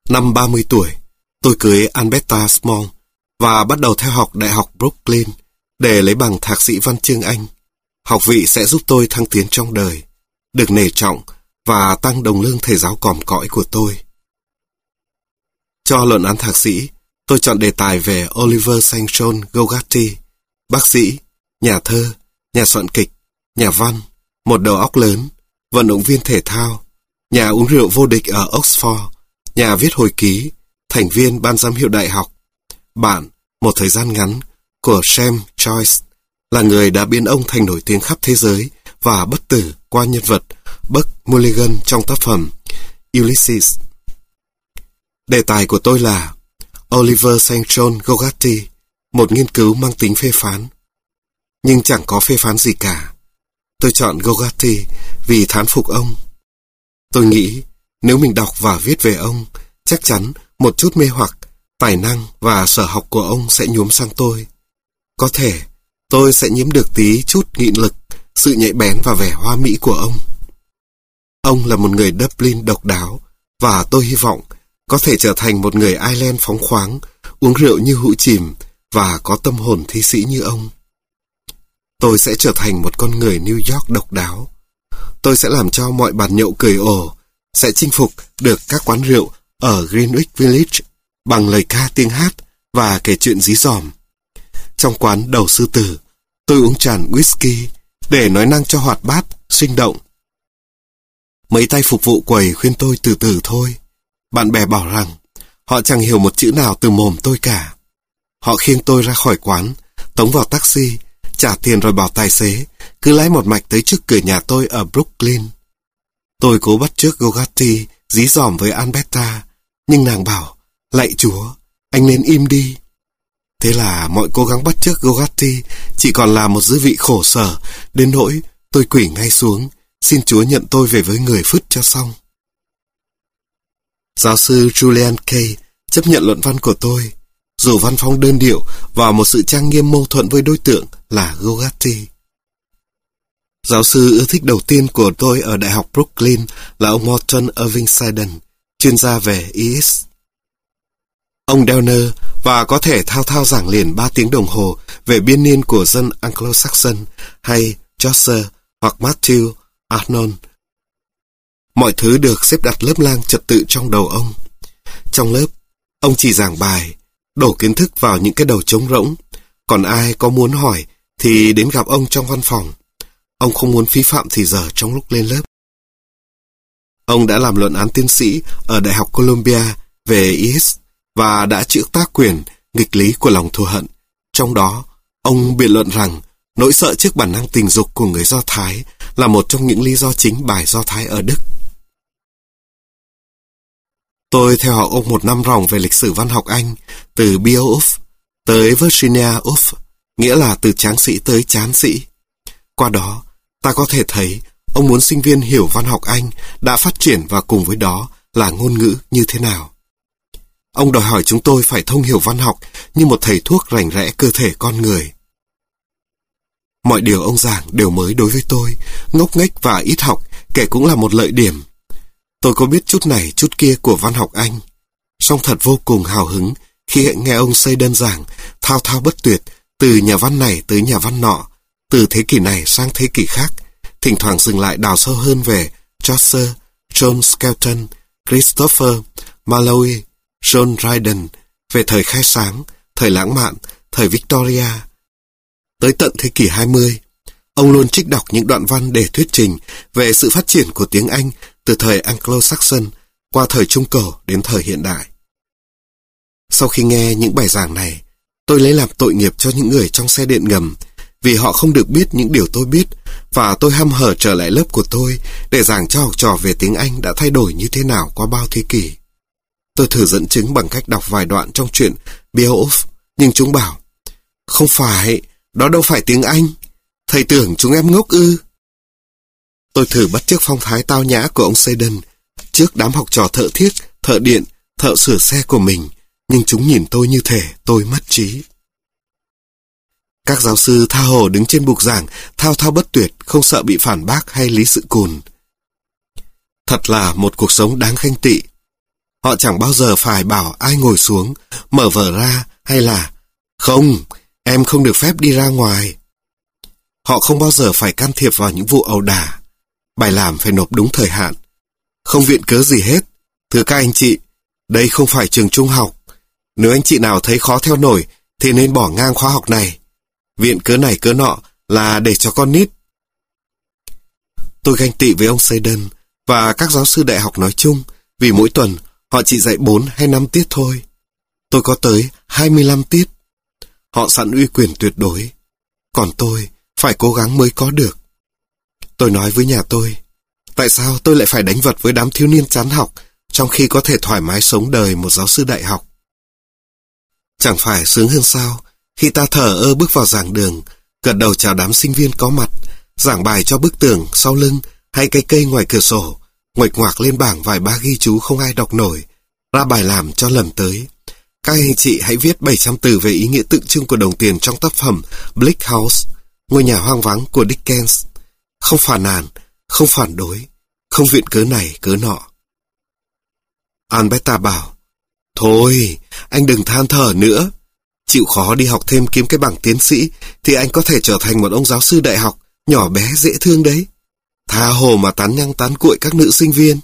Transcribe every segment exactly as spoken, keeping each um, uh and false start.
Năm ba mươi tuổi, tôi cưới Alberta Small và bắt đầu theo học Đại học Brooklyn để lấy bằng thạc sĩ văn chương Anh. Học vị sẽ giúp tôi thăng tiến trong đời, được nể trọng và tăng đồng lương thầy giáo còm cõi của tôi. Cho luận án thạc sĩ, tôi chọn đề tài về Oliver Saint John Gogarty, bác sĩ, nhà thơ, nhà soạn kịch, nhà văn, một đầu óc lớn, vận động viên thể thao, nhà uống rượu vô địch ở Oxford, nhà viết hồi ký, thành viên ban giám hiệu đại học, bạn, một thời gian ngắn, của James Joyce, là người đã biến ông thành nổi tiếng khắp thế giới và bất tử qua nhân vật Buck Mulligan trong tác phẩm Ulysses. Đề tài của tôi là Oliver Saint John Gogarty, một nghiên cứu mang tính phê phán. Nhưng chẳng có phê phán gì cả. Tôi chọn Gogarty vì thán phục ông. Tôi nghĩ nếu mình đọc và viết về ông, chắc chắn một chút mê hoặc, tài năng và sở học của ông sẽ nhuốm sang tôi. Có thể tôi sẽ nhiễm được tí chút nghị lực, sự nhạy bén và vẻ hoa mỹ của ông. Ông là một người Dublin độc đáo và tôi hy vọng có thể trở thành một người Ireland phóng khoáng, uống rượu như hũ chìm và có tâm hồn thi sĩ như ông. Tôi sẽ trở thành một con người New York độc đáo. Tôi sẽ làm cho mọi bàn nhậu cười ồ, sẽ chinh phục được các quán rượu ở Greenwich Village bằng lời ca tiếng hát và kể chuyện dí dỏm. Trong quán Đầu Sư Tử, tôi uống tràn whisky để nói năng cho hoạt bát, sinh động. Mấy tay phục vụ quầy khuyên tôi từ từ thôi. Bạn bè bảo rằng họ chẳng hiểu một chữ nào từ mồm tôi cả. Họ khiêng tôi ra khỏi quán, tống vào taxi, trả tiền rồi bảo tài xế cứ lái một mạch tới trước cửa nhà tôi ở Brooklyn. Tôi cố bắt chước Gogarty dí dỏm với Alberta, nhưng nàng bảo, lạy Chúa, anh nên im đi. Thế là mọi cố gắng bắt chước Gogarty chỉ còn là một dư vị khổ sở, đến nỗi tôi quỳ ngay xuống, xin Chúa nhận tôi về với người phứt cho xong. Giáo sư Julian Kay chấp nhận luận văn của tôi, dù văn phong đơn điệu và một sự trang nghiêm mâu thuẫn với đối tượng là Gogarty. Giáo sư ưa thích đầu tiên của tôi ở Đại học Brooklyn là ông Morton Irving Seddon, chuyên gia về i ét. Ông Downer và có thể thao thao giảng liền ba tiếng đồng hồ về biên niên của dân Anglo-Saxon hay Chaucer hoặc Matthew Arnold. Mọi thứ được xếp đặt lớp lang trật tự trong đầu ông. Trong lớp, ông chỉ giảng bài, đổ kiến thức vào những cái đầu trống rỗng. Còn ai có muốn hỏi thì đến gặp ông trong văn phòng. Ông không muốn phí phạm thì giờ trong lúc lên lớp. Ông đã làm luận án tiến sĩ ở Đại học Columbia về i ét và đã chữa tác quyền nghịch lý của lòng thù hận. Trong đó, ông biện luận rằng nỗi sợ trước bản năng tình dục của người Do Thái là một trong những lý do chính bài Do Thái ở Đức. Tôi theo học ông một năm ròng về lịch sử văn học Anh, từ Beowulf tới Virginia Woolf, nghĩa là từ tráng sĩ tới chán sĩ. Qua đó, ta có thể thấy ông muốn sinh viên hiểu văn học Anh đã phát triển và cùng với đó là ngôn ngữ như thế nào. Ông đòi hỏi chúng tôi phải thông hiểu văn học như một thầy thuốc rành rẽ cơ thể con người. Mọi điều ông giảng đều mới đối với tôi, ngốc nghếch và ít học, kể cũng là một lợi điểm. Tôi có biết chút này chút kia của văn học Anh, song thật vô cùng hào hứng khi nghe ông xây đơn giảng, thao thao bất tuyệt, từ nhà văn này tới nhà văn nọ, từ thế kỷ này sang thế kỷ khác, thỉnh thoảng dừng lại đào sâu hơn về Chaucer, John Skelton, Christopher Marlowe, John Dryden, về thời khai sáng, thời lãng mạn, thời Victoria. Tới tận thế kỷ hai mươi, ông luôn trích đọc những đoạn văn để thuyết trình về sự phát triển của tiếng Anh từ thời Anglo-Saxon qua thời Trung Cổ đến thời hiện đại. Sau khi nghe những bài giảng này, tôi lấy làm tội nghiệp cho những người trong xe điện ngầm vì họ không được biết những điều tôi biết, và tôi hăm hở trở lại lớp của tôi để giảng cho học trò về tiếng Anh đã thay đổi như thế nào qua bao thế kỷ. Tôi thử dẫn chứng bằng cách đọc vài đoạn trong truyện Beowulf, nhưng chúng bảo, không phải, đó đâu phải tiếng Anh, thầy tưởng chúng em ngốc ư. Tôi thử bắt chước phong thái tao nhã của ông Seddon trước đám học trò thợ thiết, thợ điện, thợ sửa xe của mình, nhưng chúng nhìn tôi như thể tôi mất trí. Các giáo sư tha hồ đứng trên bục giảng, thao thao bất tuyệt, không sợ bị phản bác hay lý sự cùn. Thật là một cuộc sống đáng khinh tị. Họ chẳng bao giờ phải bảo ai ngồi xuống, mở vở ra hay là không, em không được phép đi ra ngoài. Họ không bao giờ phải can thiệp vào những vụ ẩu đả. Bài làm phải nộp đúng thời hạn. Không viện cớ gì hết. Thưa các anh chị, đây không phải trường trung học. Nếu anh chị nào thấy khó theo nổi thì nên bỏ ngang khóa học này. Viện cớ này cớ nọ là để cho con nít. Tôi ganh tị với ông Seldon và các giáo sư đại học nói chung, vì mỗi tuần họ chỉ dạy bốn hay năm tiết thôi. Tôi có tới hai mươi lăm tiết. Họ sẵn uy quyền tuyệt đối. Còn tôi phải cố gắng mới có được. Tôi nói với nhà tôi, tại sao tôi lại phải đánh vật với đám thiếu niên chán học, trong khi có thể thoải mái sống đời một giáo sư đại học? Chẳng phải sướng hơn sao, khi ta thờ ơ bước vào giảng đường, gật đầu chào đám sinh viên có mặt, giảng bài cho bức tường sau lưng hay cây cây ngoài cửa sổ, nguệch ngoạc lên bảng vài ba ghi chú không ai đọc nổi, ra bài làm cho lần tới. Các anh chị hãy viết bảy trăm từ về ý nghĩa tượng trưng của đồng tiền trong tác phẩm Bleak House, ngôi nhà hoang vắng của Dickens. Không phàn nàn, không phản đối, không viện cớ này cớ nọ. Alberta bảo, thôi, anh đừng than thở nữa. Chịu khó đi học thêm kiếm cái bằng tiến sĩ thì anh có thể trở thành một ông giáo sư đại học nhỏ bé dễ thương đấy. Tha hồ mà tán nhăng tán cuội các nữ sinh viên.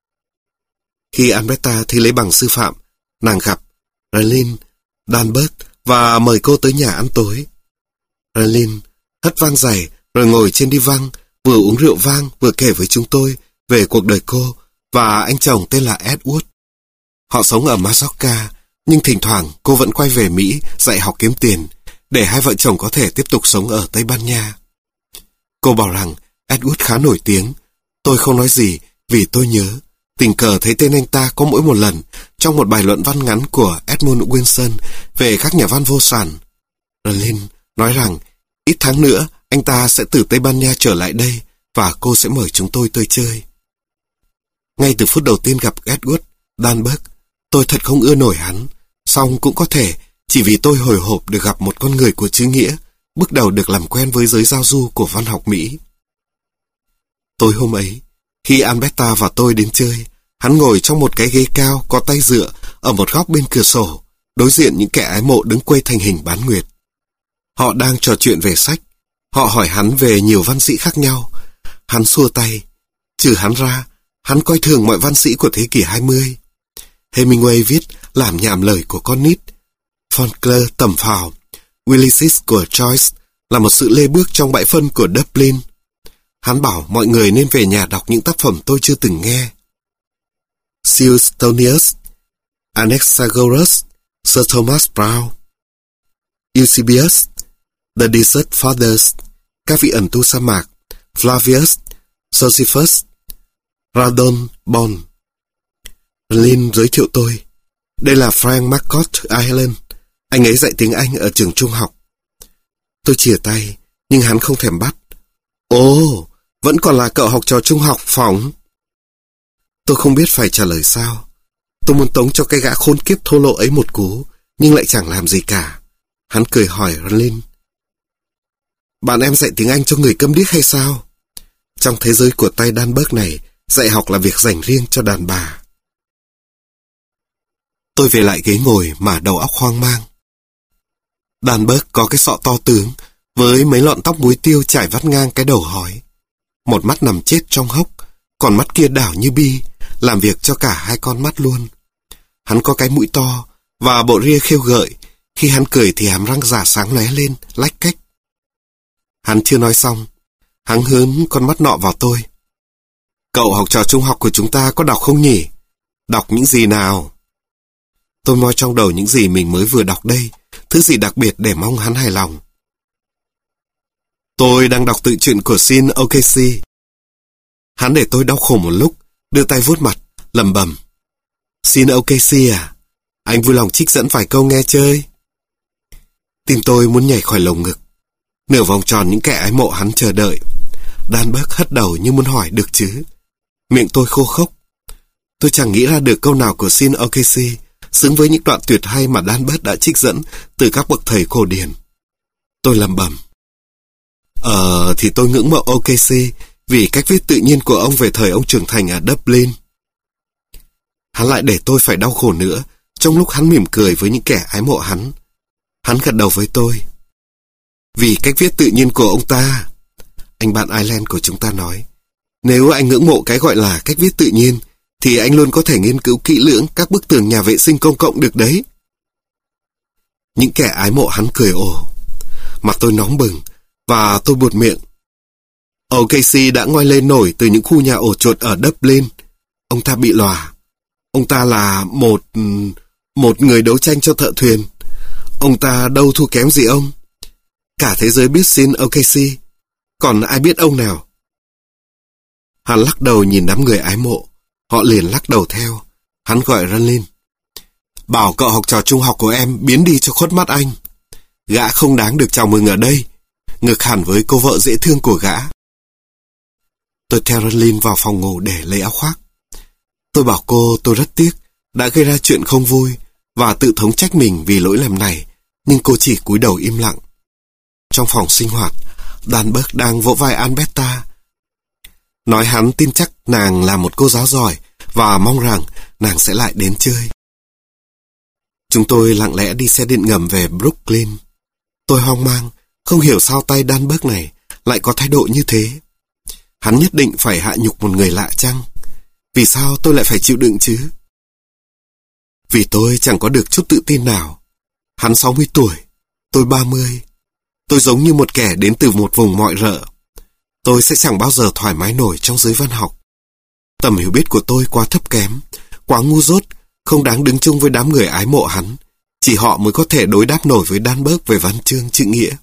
Khi Alberta thi lấy bằng sư phạm, nàng gặp Rayline Danberg và mời cô tới nhà ăn tối. Rayline hất vang giày rồi ngồi trên đi văng, vừa uống rượu vang vừa kể với chúng tôi về cuộc đời cô và anh chồng tên là Edward. Họ sống ở Majorca, nhưng thỉnh thoảng cô vẫn quay về Mỹ dạy học kiếm tiền, để hai vợ chồng có thể tiếp tục sống ở Tây Ban Nha. Cô bảo rằng Edward khá nổi tiếng. Tôi không nói gì vì tôi nhớ, tình cờ thấy tên anh ta có mỗi một lần trong một bài luận văn ngắn của Edmund Wilson về các nhà văn vô sản. Rayline nói rằng ít tháng nữa anh ta sẽ từ Tây Ban Nha trở lại đây và cô sẽ mời chúng tôi tới chơi. Ngay từ phút đầu tiên gặp Edward Danberg, tôi thật không ưa nổi hắn, song cũng có thể chỉ vì tôi hồi hộp được gặp một con người của chữ nghĩa, bước đầu được làm quen với giới giao du của văn học Mỹ. Tối hôm ấy, khi Alberta và tôi đến chơi, hắn ngồi trong một cái ghế cao có tay dựa ở một góc bên cửa sổ, đối diện những kẻ ái mộ đứng quây thành hình bán nguyệt. Họ đang trò chuyện về sách. Họ hỏi hắn về nhiều văn sĩ khác nhau. Hắn xua tay. Trừ hắn ra, hắn coi thường mọi văn sĩ của thế kỷ hai mươi. Hemingway viết làm nhảm lời của con nít. Faulkner tầm phào. Ulysses của Joyce là một sự lê bước trong bãi phân của Dublin. Hắn bảo mọi người nên về nhà đọc những tác phẩm tôi chưa từng nghe. Suetonius, Anaxagoras, Sir Thomas Browne, Eusebius, The Desert Fathers, các vị ẩn tu sa mạc, Flavius, Josephus, Radon Bon. Lynn giới thiệu tôi. Đây là Frank McCourt Ireland. Anh ấy dạy tiếng Anh ở trường trung học. Tôi chìa tay, nhưng hắn không thèm bắt. Ồ, vẫn còn là cậu học trò trung học phỏng. Tôi không biết phải trả lời sao. Tôi muốn tống cho cái gã khốn kiếp thô lỗ ấy một cú, nhưng lại chẳng làm gì cả. Hắn cười hỏi Lynn. Bạn em dạy tiếng Anh cho người câm điếc hay sao? Trong thế giới của tay Danberg này, dạy học là việc dành riêng cho đàn bà. Tôi về lại ghế ngồi mà đầu óc hoang mang. Danberg có cái sọ to tướng, với mấy lọn tóc muối tiêu trải vắt ngang cái đầu hói. Một mắt nằm chết trong hốc, còn mắt kia đảo như bi, làm việc cho cả hai con mắt luôn. Hắn có cái mũi to, và bộ ria khêu gợi, khi hắn cười thì hàm răng giả sáng lóe lên, lách cách. Hắn chưa nói xong, hắn hướng con mắt nọ vào tôi. Cậu học trò trung học của chúng ta có đọc không nhỉ? Đọc những gì nào? Tôi moi trong đầu những gì mình mới vừa đọc đây, thứ gì đặc biệt để mong hắn hài lòng. Tôi đang đọc tự truyện của Sean O'Casey. Hắn để tôi đau khổ một lúc, đưa tay vuốt mặt, lẩm bẩm. Sean O'Casey à? Anh vui lòng trích dẫn vài câu nghe chơi. Tim tôi muốn nhảy khỏi lồng ngực. Nửa vòng tròn những kẻ ái mộ hắn chờ đợi. Danberg hất đầu như muốn hỏi được chứ. Miệng tôi khô khốc. Tôi chẳng nghĩ ra được câu nào của Sean O'Casey xứng với những đoạn tuyệt hay mà Danberg đã trích dẫn từ các bậc thầy cổ điển. Tôi lẩm bẩm. Ờ, thì tôi ngưỡng mộ O'Casey vì cách viết tự nhiên của ông về thời ông trưởng thành ở Dublin. Hắn lại để tôi phải đau khổ nữa, trong lúc hắn mỉm cười với những kẻ ái mộ hắn. Hắn gật đầu với tôi. Vì cách viết tự nhiên của ông ta, anh bạn Ireland của chúng ta nói. Nếu anh ngưỡng mộ cái gọi là cách viết tự nhiên, thì anh luôn có thể nghiên cứu kỹ lưỡng các bức tường nhà vệ sinh công cộng được đấy. Những kẻ ái mộ hắn cười ồ. Mặt tôi nóng bừng, và tôi buột miệng. O'Casey đã ngoi lên nổi từ những khu nhà ổ chuột ở Dublin. Ông ta bị lòa. Ông ta là một... một người đấu tranh cho thợ thuyền. Ông ta đâu thua kém gì ông. Cả thế giới biết xin O'Casey. Còn ai biết ông nào? Hắn lắc đầu nhìn đám người ái mộ. Họ liền lắc đầu theo. Hắn gọi Ranlin. Bảo cậu học trò trung học của em biến đi cho khuất mắt anh. Gã không đáng được chào mừng ở đây. Ngược hẳn với cô vợ dễ thương của gã. Tôi theo Ranlin vào phòng ngủ để lấy áo khoác. Tôi bảo cô tôi rất tiếc đã gây ra chuyện không vui và tự thống trách mình vì lỗi lầm này, nhưng cô chỉ cúi đầu im lặng. Trong phòng sinh hoạt, Danberg đang vỗ vai Alberta, nói hắn tin chắc nàng là một cô giáo giỏi và mong rằng nàng sẽ lại đến chơi. Chúng tôi lặng lẽ đi xe điện ngầm về Brooklyn. Tôi hoang mang, không hiểu sao tay Danberg này lại có thái độ như thế. Hắn nhất định phải hạ nhục một người lạ chăng? Vì sao tôi lại phải chịu đựng chứ? Vì tôi chẳng có được chút tự tin nào. Hắn sáu mươi tuổi, tôi ba mươi. Tôi giống như một kẻ đến từ một vùng mọi rợ. Tôi sẽ chẳng bao giờ thoải mái nổi trong giới văn học. Tầm hiểu biết của tôi quá thấp kém, quá ngu dốt, không đáng đứng chung với đám người ái mộ hắn. Chỉ họ mới có thể đối đáp nổi với Danberg về văn chương chữ nghĩa.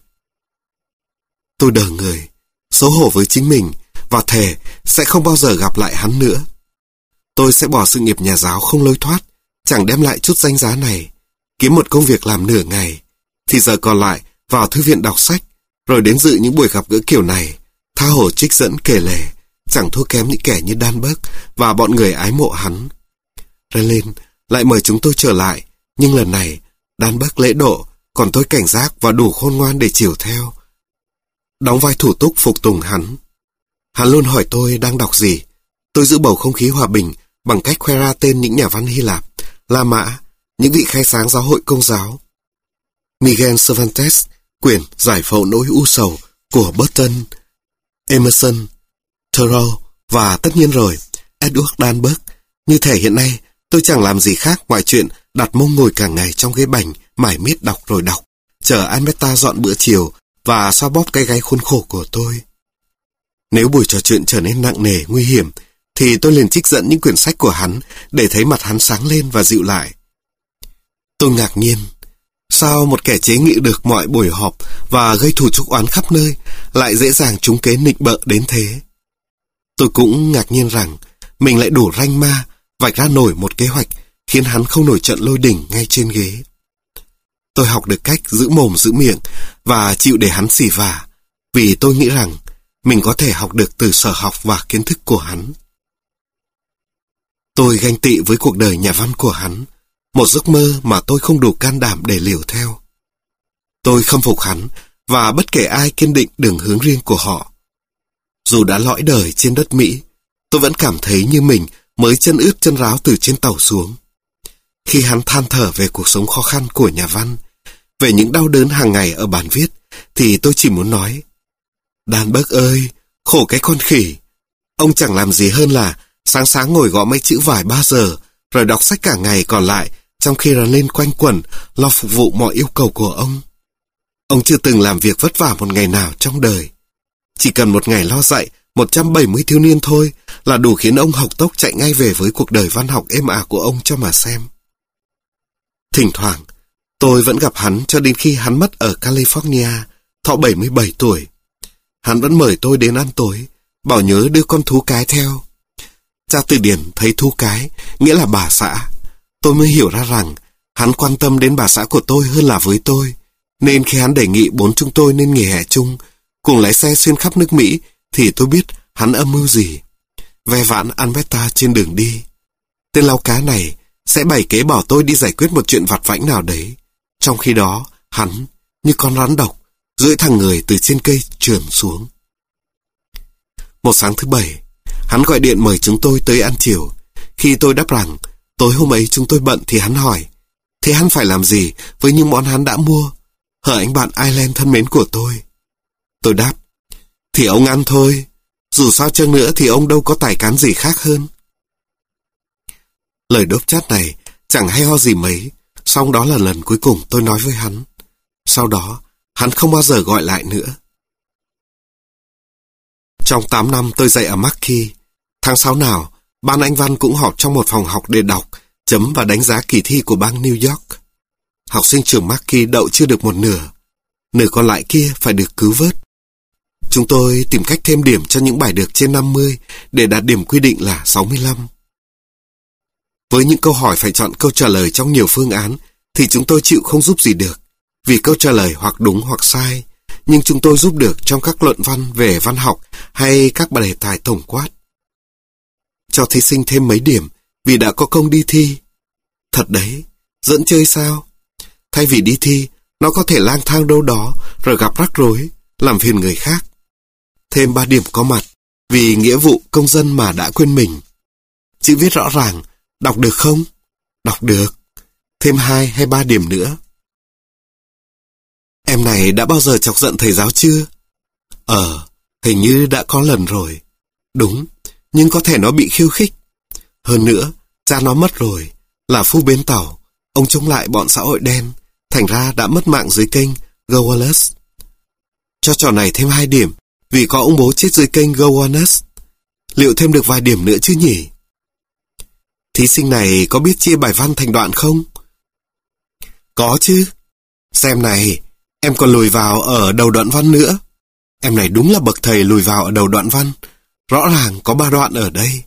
Tôi đờ người, xấu hổ với chính mình và thề sẽ không bao giờ gặp lại hắn nữa. Tôi sẽ bỏ sự nghiệp nhà giáo không lối thoát, chẳng đem lại chút danh giá này, kiếm một công việc làm nửa ngày, thì giờ còn lại vào thư viện đọc sách, rồi đến dự những buổi gặp gỡ kiểu này, tha hồ trích dẫn kể lể, chẳng thua kém những kẻ như Danberg và bọn người ái mộ hắn. Ranlin lại mời chúng tôi trở lại, nhưng lần này Danberg lễ độ, còn tôi cảnh giác và đủ khôn ngoan để chiều theo, đóng vai thủ túc phục tùng hắn. Hắn luôn hỏi tôi đang đọc gì. Tôi giữ bầu không khí hòa bình bằng cách khoe ra tên những nhà văn Hy Lạp, La Mã, những vị khai sáng giáo hội Công giáo. Miguel Cervantes, quyển Giải phẫu nỗi u sầu của Burton, Emerson, Thoreau và tất nhiên rồi, Edward Danberg. Như thể hiện nay, tôi chẳng làm gì khác ngoài chuyện đặt mông ngồi cả ngày trong ghế bành, mải miết đọc rồi đọc, chờ Alberta dọn bữa chiều và xoa bóp cái gáy khuôn khổ của tôi. Nếu buổi trò chuyện trở nên nặng nề, nguy hiểm, thì tôi liền trích dẫn những quyển sách của hắn để thấy mặt hắn sáng lên và dịu lại. Tôi ngạc nhiên. Sao một kẻ chế nghị được mọi buổi họp và gây thù chuốc oán khắp nơi lại dễ dàng trúng kế nịnh bợ đến thế? Tôi cũng ngạc nhiên rằng mình lại đủ ranh ma vạch ra nổi một kế hoạch khiến hắn không nổi trận lôi đỉnh ngay trên ghế. Tôi học được cách giữ mồm giữ miệng và chịu để hắn xỉ vả, vì tôi nghĩ rằng mình có thể học được từ sở học và kiến thức của hắn. Tôi ganh tị với cuộc đời nhà văn của hắn, một giấc mơ mà tôi không đủ can đảm để liều theo. Tôi khâm phục hắn và bất kể ai kiên định đường hướng riêng của họ. Dù đã lõi đời trên đất Mỹ, tôi vẫn cảm thấy như mình mới chân ướt chân ráo từ trên tàu xuống. Khi hắn than thở về cuộc sống khó khăn của nhà văn, về những đau đớn hàng ngày ở bàn viết, thì tôi chỉ muốn nói: Danberg ơi, khổ cái con khỉ. Ông chẳng làm gì hơn là sáng sáng ngồi gõ mấy chữ vài ba giờ, rồi đọc sách cả ngày còn lại, trong khi Ranlin quanh quẩn lo phục vụ mọi yêu cầu của ông. Ông chưa từng làm việc vất vả một ngày nào trong đời. Chỉ cần một ngày lo dạy một trăm bảy mươi thiếu niên thôi là đủ khiến ông học tốc chạy ngay về với cuộc đời văn học êm ả của ông cho mà xem. Thỉnh thoảng, tôi vẫn gặp hắn cho đến khi hắn mất ở California, thọ bảy mươi bảy tuổi. Hắn vẫn mời tôi đến ăn tối, bảo nhớ đưa con thú cái theo. Tra từ điển thấy thú cái nghĩa là bà xã. Tôi mới hiểu ra rằng hắn quan tâm đến bà xã của tôi hơn là với tôi, nên khi hắn đề nghị bốn chúng tôi nên nghỉ hè chung, cùng lái xe xuyên khắp nước Mỹ, thì tôi biết hắn âm mưu gì. Ve vãn Alberta trên đường đi. Tên lau cá này sẽ bày kế bảo tôi đi giải quyết một chuyện vặt vãnh nào đấy. Trong khi đó, hắn, như con rắn độc, duỗi thẳng người từ trên cây trườn xuống. Một sáng thứ bảy, hắn gọi điện mời chúng tôi tới ăn chiều. Khi tôi đáp rằng Tối hôm ấy chúng tôi bận thì hắn hỏi, thế hắn phải làm gì với những món hắn đã mua, hở anh bạn Ireland thân mến của tôi? Tôi đáp, thì ông ăn thôi, dù sao chăng nữa thì ông đâu có tài cán gì khác hơn. Lời đốp chát này chẳng hay ho gì mấy, song đó là lần cuối cùng tôi nói với hắn. Sau đó, hắn không bao giờ gọi lại nữa. Trong tám năm tôi dạy ở Mackay, tháng sáu nào, ban Anh văn cũng họp trong một phòng học để đọc, chấm và đánh giá kỳ thi của bang New York. Học sinh trường Mackay đậu chưa được một nửa, nửa còn lại kia phải được cứu vớt. Chúng tôi tìm cách thêm điểm cho những bài được trên năm mươi để đạt điểm quy định là sáu mươi lăm. Với những câu hỏi phải chọn câu trả lời trong nhiều phương án thì chúng tôi chịu không giúp gì được, vì câu trả lời hoặc đúng hoặc sai, nhưng chúng tôi giúp được trong các luận văn về văn học hay các bài đề tài tổng quát. Cho thí sinh thêm mấy điểm vì đã có công đi thi. Thật đấy, dẫn chơi sao? Thay vì đi thi, nó có thể lang thang đâu đó rồi gặp rắc rối, làm phiền người khác. Thêm ba điểm có mặt vì nghĩa vụ công dân mà đã quên mình. Chữ viết rõ ràng, đọc được không? Đọc được. Thêm hai hay ba điểm nữa. Em này đã bao giờ chọc giận thầy giáo chưa? Ờ, hình như đã có lần rồi. Đúng, nhưng có thể nó bị khiêu khích. Hơn nữa, cha nó mất rồi, là phu bến tàu. Ông chống lại bọn xã hội đen, thành ra đã mất mạng dưới kênh Go Wallace. Cho trò này thêm hai điểm, vì có ông bố chết dưới kênh Go Wallace. Liệu thêm được vài điểm nữa chứ nhỉ? Thí sinh này có biết chia bài văn thành đoạn không? Có chứ. Xem này, em còn lùi vào ở đầu đoạn văn nữa. Em này đúng là bậc thầy lùi vào ở đầu đoạn văn. Rõ ràng có ba đoạn ở đây.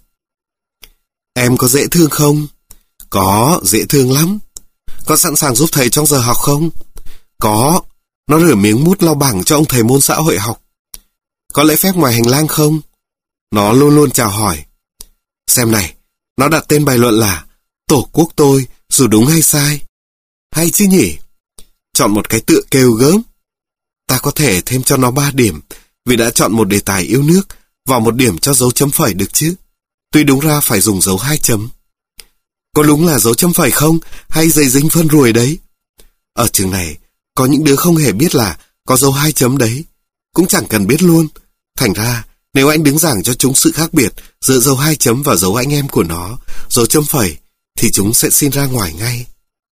Em có dễ thương không? Có, dễ thương lắm. Có sẵn sàng giúp thầy trong giờ học không? Có. Nó rửa miếng mút lau bảng cho ông thầy môn xã hội học. Có lễ phép ngoài hành lang không? Nó luôn luôn chào hỏi. Xem này, nó đặt tên bài luận là Tổ quốc tôi, dù đúng hay sai. Hay chứ nhỉ? Chọn một cái tựa kêu gớm. Ta có thể thêm cho nó ba điểm vì đã chọn một đề tài yêu nước và một điểm cho dấu chấm phẩy được chứ. Tuy đúng ra phải dùng dấu hai chấm. Có đúng là dấu chấm phẩy không hay giấy dính phân ruồi đấy? Ở trường này, có những đứa không hề biết là có dấu hai chấm đấy. Cũng chẳng cần biết luôn. Thành ra, nếu anh đứng giảng cho chúng sự khác biệt giữa dấu hai chấm và dấu anh em của nó, dấu chấm phẩy, thì chúng sẽ xin ra ngoài ngay.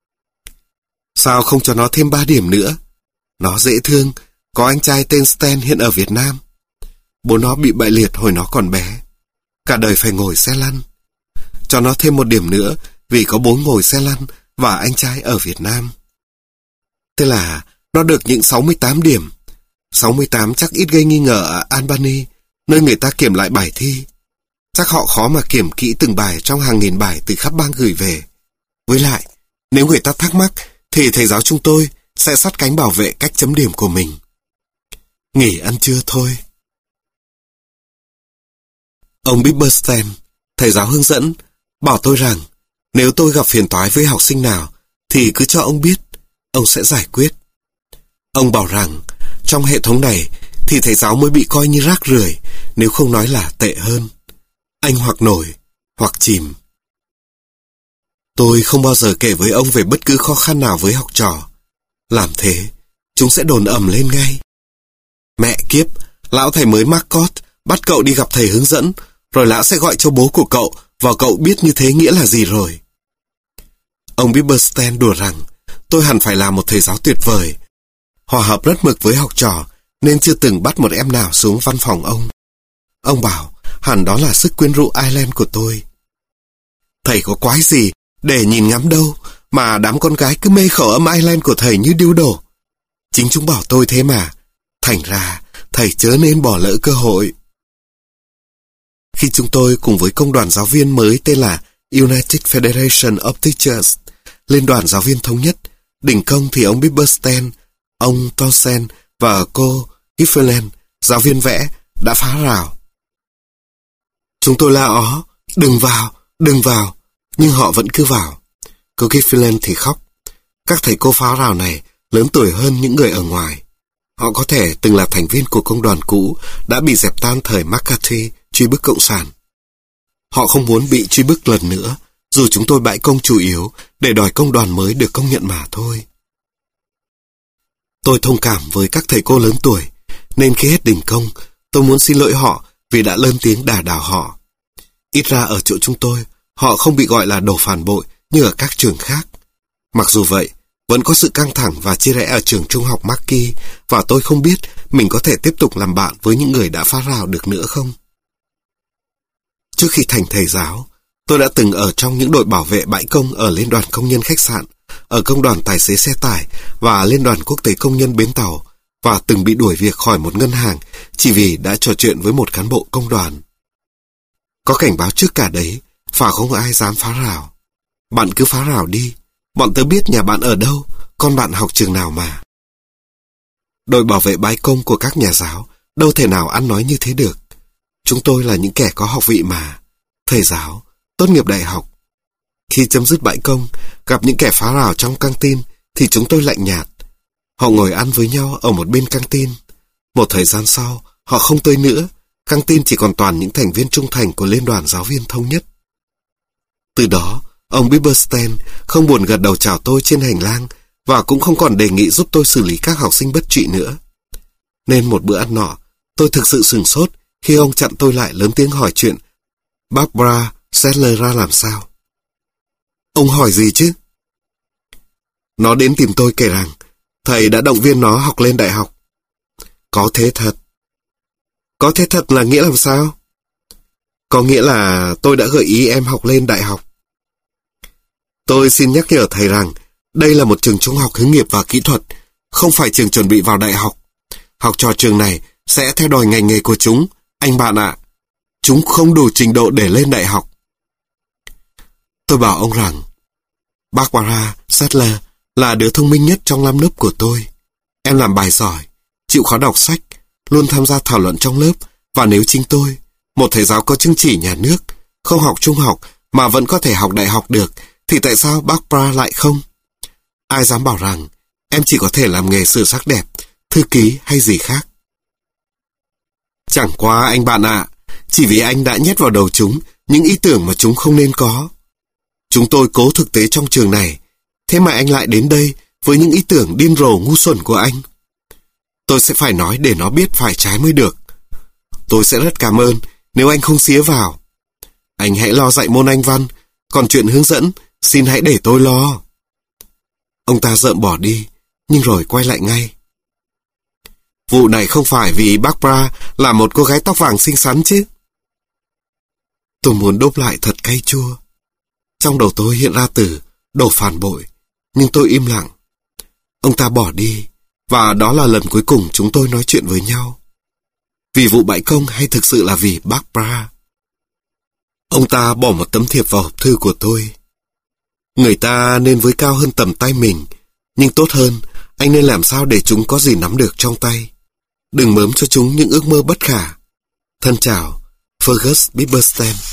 Sao không cho nó thêm ba điểm nữa? Nó dễ thương, có anh trai tên Stan hiện ở Việt Nam. Bố nó bị bại liệt hồi nó còn bé. Cả đời phải ngồi xe lăn. Cho nó thêm một điểm nữa vì có bố ngồi xe lăn và anh trai ở Việt Nam. Thế là nó được những sáu mươi tám điểm. sáu mươi tám chắc ít gây nghi ngờ ở Albany, nơi người ta kiểm lại bài thi. Chắc họ khó mà kiểm kỹ từng bài trong hàng nghìn bài từ khắp bang gửi về. Với lại, nếu người ta thắc mắc, thì thầy giáo chúng tôi sẽ sát cánh bảo vệ cách chấm điểm của mình. Nghỉ ăn trưa thôi. Ông Bibberstein, thầy giáo hướng dẫn, bảo tôi rằng nếu tôi gặp phiền toái với học sinh nào thì cứ cho ông biết, ông sẽ giải quyết. Ông bảo rằng trong hệ thống này thì thầy giáo mới bị coi như rác rưởi, nếu không nói là tệ hơn. Anh hoặc nổi, hoặc chìm. Tôi không bao giờ kể với ông về bất cứ khó khăn nào với học trò. Làm thế, chúng sẽ đồn ầm lên ngay. Mẹ kiếp, lão thầy mới Marcot bắt cậu đi gặp thầy hướng dẫn, rồi lão sẽ gọi cho bố của cậu, và cậu biết như thế nghĩa là gì rồi. Ông Bibberstein đùa rằng tôi hẳn phải là một thầy giáo tuyệt vời, hòa hợp rất mực với học trò, nên chưa từng bắt một em nào xuống văn phòng ông. Ông bảo hẳn đó là sức quyến rũ Ireland của tôi. Thầy có quái gì để nhìn ngắm đâu, mà đám con gái cứ mê khẩu âm Ireland của thầy như điêu đổ. Chính chúng bảo tôi thế mà. Thành ra, thầy chớ nên bỏ lỡ cơ hội. Khi chúng tôi cùng với công đoàn giáo viên mới tên là United Federation of Teachers lên đoàn giáo viên thống nhất, đỉnh công thì ông Bibberstein, ông Townsend và cô Giffeland, giáo viên vẽ, đã phá rào. Chúng tôi la ó, đừng vào, đừng vào, nhưng họ vẫn cứ vào. Cô Giffeland thì khóc. Các thầy cô phá rào này lớn tuổi hơn những người ở ngoài. Họ có thể từng là thành viên của công đoàn cũ đã bị dẹp tan thời McCarthy truy bức cộng sản. Họ không muốn bị truy bức lần nữa, dù chúng tôi bãi công chủ yếu để đòi công đoàn mới được công nhận mà thôi. Tôi thông cảm với các thầy cô lớn tuổi, nên khi hết đình công, tôi muốn xin lỗi họ vì đã lớn tiếng đả đảo họ. Ít ra ở chỗ chúng tôi, họ không bị gọi là đồ phản bội như ở các trường khác. Mặc dù vậy, vẫn có sự căng thẳng và chia rẽ ở trường trung học Marquis, và tôi không biết mình có thể tiếp tục làm bạn với những người đã phá rào được nữa không. Trước khi thành thầy giáo, tôi đã từng ở trong những đội bảo vệ bãi công ở Liên đoàn Công nhân Khách sạn, ở Công đoàn Tài xế xe tải và Liên đoàn Quốc tế Công nhân Bến tàu, và từng bị đuổi việc khỏi một ngân hàng chỉ vì đã trò chuyện với một cán bộ công đoàn. Có cảnh báo trước cả đấy, và không ai dám phá rào. Bạn cứ phá rào đi, bọn tớ biết nhà bạn ở đâu, con bạn học trường nào mà. Đội bảo vệ bãi công của các nhà giáo đâu thể nào ăn nói như thế được. Chúng tôi là những kẻ có học vị mà, thầy giáo, tốt nghiệp đại học. Khi chấm dứt bãi công, gặp những kẻ phá rào trong căng tin thì chúng tôi lạnh nhạt. Họ ngồi ăn với nhau ở một bên căng tin. Một thời gian sau, họ không tới nữa, căng tin chỉ còn toàn những thành viên trung thành của Liên đoàn Giáo viên Thống nhất. Từ đó, ông Bibberstein không buồn gật đầu chào tôi trên hành lang và cũng không còn đề nghị giúp tôi xử lý các học sinh bất trị nữa. Nên một bữa ăn nọ, tôi thực sự sửng sốt khi ông chặn tôi lại lớn tiếng hỏi chuyện Barbara Sadler ra làm sao. Ông hỏi gì chứ? Nó đến tìm tôi kể rằng thầy đã động viên nó học lên đại học. Có thế thật. Có thế thật là nghĩa làm sao? Có nghĩa là tôi đã gợi ý em học lên đại học. Tôi xin nhắc nhở thầy rằng đây là một trường trung học hướng nghiệp và kỹ thuật, không phải trường chuẩn bị vào đại học. Học trò trường này sẽ theo đòi ngành nghề của chúng, anh bạn ạ. Chúng không đủ trình độ để lên đại học. Tôi bảo ông rằng Barbara Sadler là đứa thông minh nhất trong năm lớp của tôi. Em làm bài giỏi, chịu khó đọc sách, luôn tham gia thảo luận trong lớp, và nếu chính tôi, một thầy giáo có chứng chỉ nhà nước, không học trung học mà vẫn có thể học đại học được, thì tại sao Barbara lại không? Ai dám bảo rằng em chỉ có thể làm nghề sửa sắc đẹp, thư ký hay gì khác? Chẳng qua anh bạn ạ, chỉ vì anh đã nhét vào đầu chúng những ý tưởng mà chúng không nên có. Chúng tôi cố thực tế trong trường này, thế mà anh lại đến đây với những ý tưởng điên rồ ngu xuẩn của anh. Tôi sẽ phải nói để nó biết phải trái mới được. Tôi sẽ rất cảm ơn nếu anh không xía vào. Anh hãy lo dạy môn Anh văn, còn chuyện hướng dẫn, xin hãy để tôi lo. Ông ta rợm bỏ đi, nhưng rồi quay lại ngay. Vụ này không phải vì Barbara là một cô gái tóc vàng xinh xắn chứ? Tôi muốn đốp lại thật cay chua. Trong đầu tôi hiện ra từ đồ phản bội, nhưng tôi im lặng. Ông ta bỏ đi, và đó là lần cuối cùng chúng tôi nói chuyện với nhau. Vì vụ bãi công hay thực sự là vì Barbara? Ông ta bỏ một tấm thiệp vào hộp thư của tôi. Người ta nên với cao hơn tầm tay mình, nhưng tốt hơn, anh nên làm sao để chúng có gì nắm được trong tay. Đừng mớm cho chúng những ước mơ bất khả. Thân chào, Fergus Bibberstein.